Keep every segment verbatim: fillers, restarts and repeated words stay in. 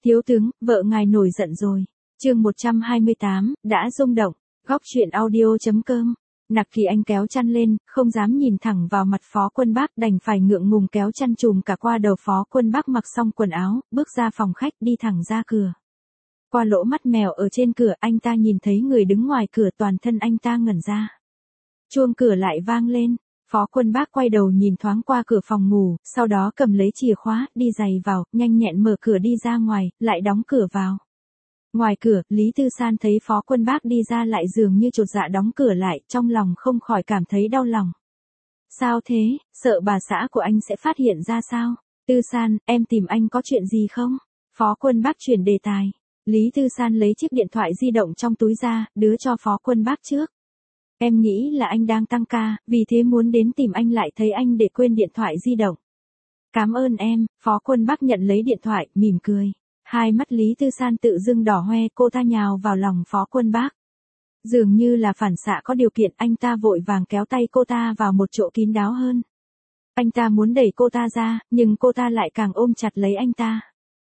Thiếu tướng, vợ ngài nổi giận rồi. Chương một trăm hai mươi tám, đã rung động. Góc truyện audio chấm com. Nặc Kỳ Anh kéo chăn lên, không dám nhìn thẳng vào mặt Phó Quân Bác, đành phải ngượng ngùng kéo chăn trùm cả qua đầu Phó Quân Bác, mặc xong quần áo, bước ra phòng khách, đi thẳng ra cửa. Qua lỗ mắt mèo ở trên cửa, anh ta nhìn thấy người đứng ngoài cửa, toàn thân anh ta ngẩn ra. Chuông cửa lại vang lên. Phó Quân Bác quay đầu nhìn thoáng qua cửa phòng ngủ, sau đó cầm lấy chìa khóa, đi giày vào, nhanh nhẹn mở cửa đi ra ngoài, lại đóng cửa vào. Ngoài cửa, Lý Tư San thấy Phó Quân Bác đi ra lại dường như chột dạ đóng cửa lại, trong lòng không khỏi cảm thấy đau lòng. Sao thế, sợ bà xã của anh sẽ phát hiện ra sao? Tư San, em tìm anh có chuyện gì không? Phó Quân Bác chuyển đề tài. Lý Tư San lấy chiếc điện thoại di động trong túi ra, đưa cho Phó Quân Bác trước. Em nghĩ là anh đang tăng ca, vì thế muốn đến tìm anh, lại thấy anh để quên điện thoại di động. Cảm ơn em. Phó Quân Bác nhận lấy điện thoại, mỉm cười. Hai mắt Lý Tư San tự dưng đỏ hoe, cô ta nhào vào lòng Phó Quân Bác. Dường như là phản xạ có điều kiện, anh ta vội vàng kéo tay cô ta vào một chỗ kín đáo hơn. Anh ta muốn đẩy cô ta ra, nhưng cô ta lại càng ôm chặt lấy anh ta.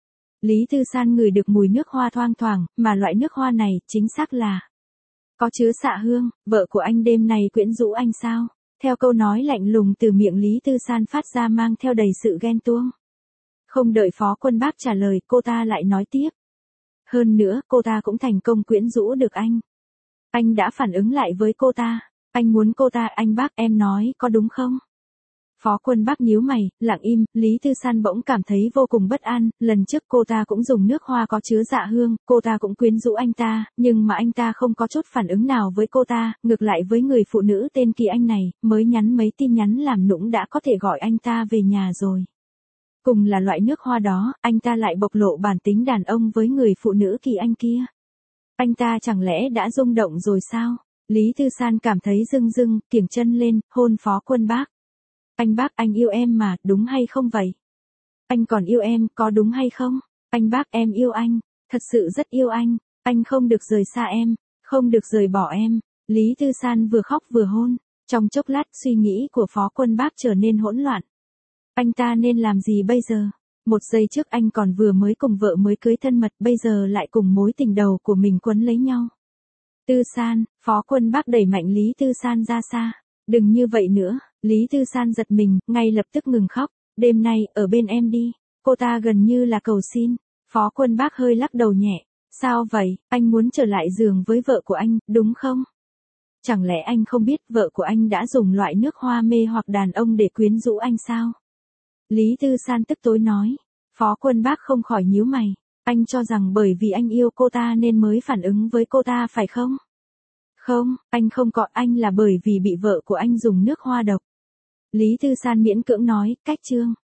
Lý Tư San ngửi được mùi nước hoa thoang thoảng, mà loại nước hoa này, chính xác là có chứa xạ hương. Vợ của anh đêm nay quyến rũ anh sao? Theo câu nói lạnh lùng từ miệng Lý Tư San phát ra, mang theo đầy sự ghen tuông. Không đợi Phó Quân Bác trả lời, cô ta lại nói tiếp. Hơn nữa, cô ta cũng thành công quyến rũ được anh. Anh đã phản ứng lại với cô ta. Anh muốn cô ta, anh Bác, em nói có đúng không? Phó Quân Bác nhíu mày, lặng im. Lý Tư San bỗng cảm thấy vô cùng bất an. Lần trước cô ta cũng dùng nước hoa có chứa dạ hương, cô ta cũng quyến rũ anh ta, nhưng mà anh ta không có chút phản ứng nào với cô ta, ngược lại với người phụ nữ tên Kỳ Anh này, mới nhắn mấy tin nhắn làm nũng đã có thể gọi anh ta về nhà rồi. Cùng là loại nước hoa đó, anh ta lại bộc lộ bản tính đàn ông với người phụ nữ Kỳ Anh kia. Anh ta chẳng lẽ đã rung động rồi sao? Lý Tư San cảm thấy rưng rưng, kiểng chân lên, hôn Phó Quân Bác. Anh Bác, anh yêu em mà, đúng hay không vậy? Anh còn yêu em, có đúng hay không? Anh Bác, em yêu anh, thật sự rất yêu anh, anh không được rời xa em, không được rời bỏ em. Lý Tư San vừa khóc vừa hôn, trong chốc lát suy nghĩ của Phó Quân Bác trở nên hỗn loạn. Anh ta nên làm gì bây giờ? Một giây trước anh còn vừa mới cùng vợ mới cưới thân mật, bây giờ lại cùng mối tình đầu của mình quấn lấy nhau. Tư San, Phó Quân Bác đẩy mạnh Lý Tư San ra xa. Đừng như vậy nữa. Lý Tư San giật mình, ngay lập tức ngừng khóc. Đêm nay, ở bên em đi. Cô ta gần như là cầu xin. Phó Quân Bác hơi lắc đầu nhẹ. Sao vậy, anh muốn trở lại giường với vợ của anh, đúng không? Chẳng lẽ anh không biết vợ của anh đã dùng loại nước hoa mê hoặc đàn ông để quyến rũ anh sao? Lý Tư San tức tối nói. Phó Quân Bác không khỏi nhíu mày. Anh cho rằng bởi vì anh yêu cô ta nên mới phản ứng với cô ta phải không? Không, anh không có, anh là bởi vì bị vợ của anh dùng nước hoa độc. Lý Tư San miễn cưỡng nói, cách chương.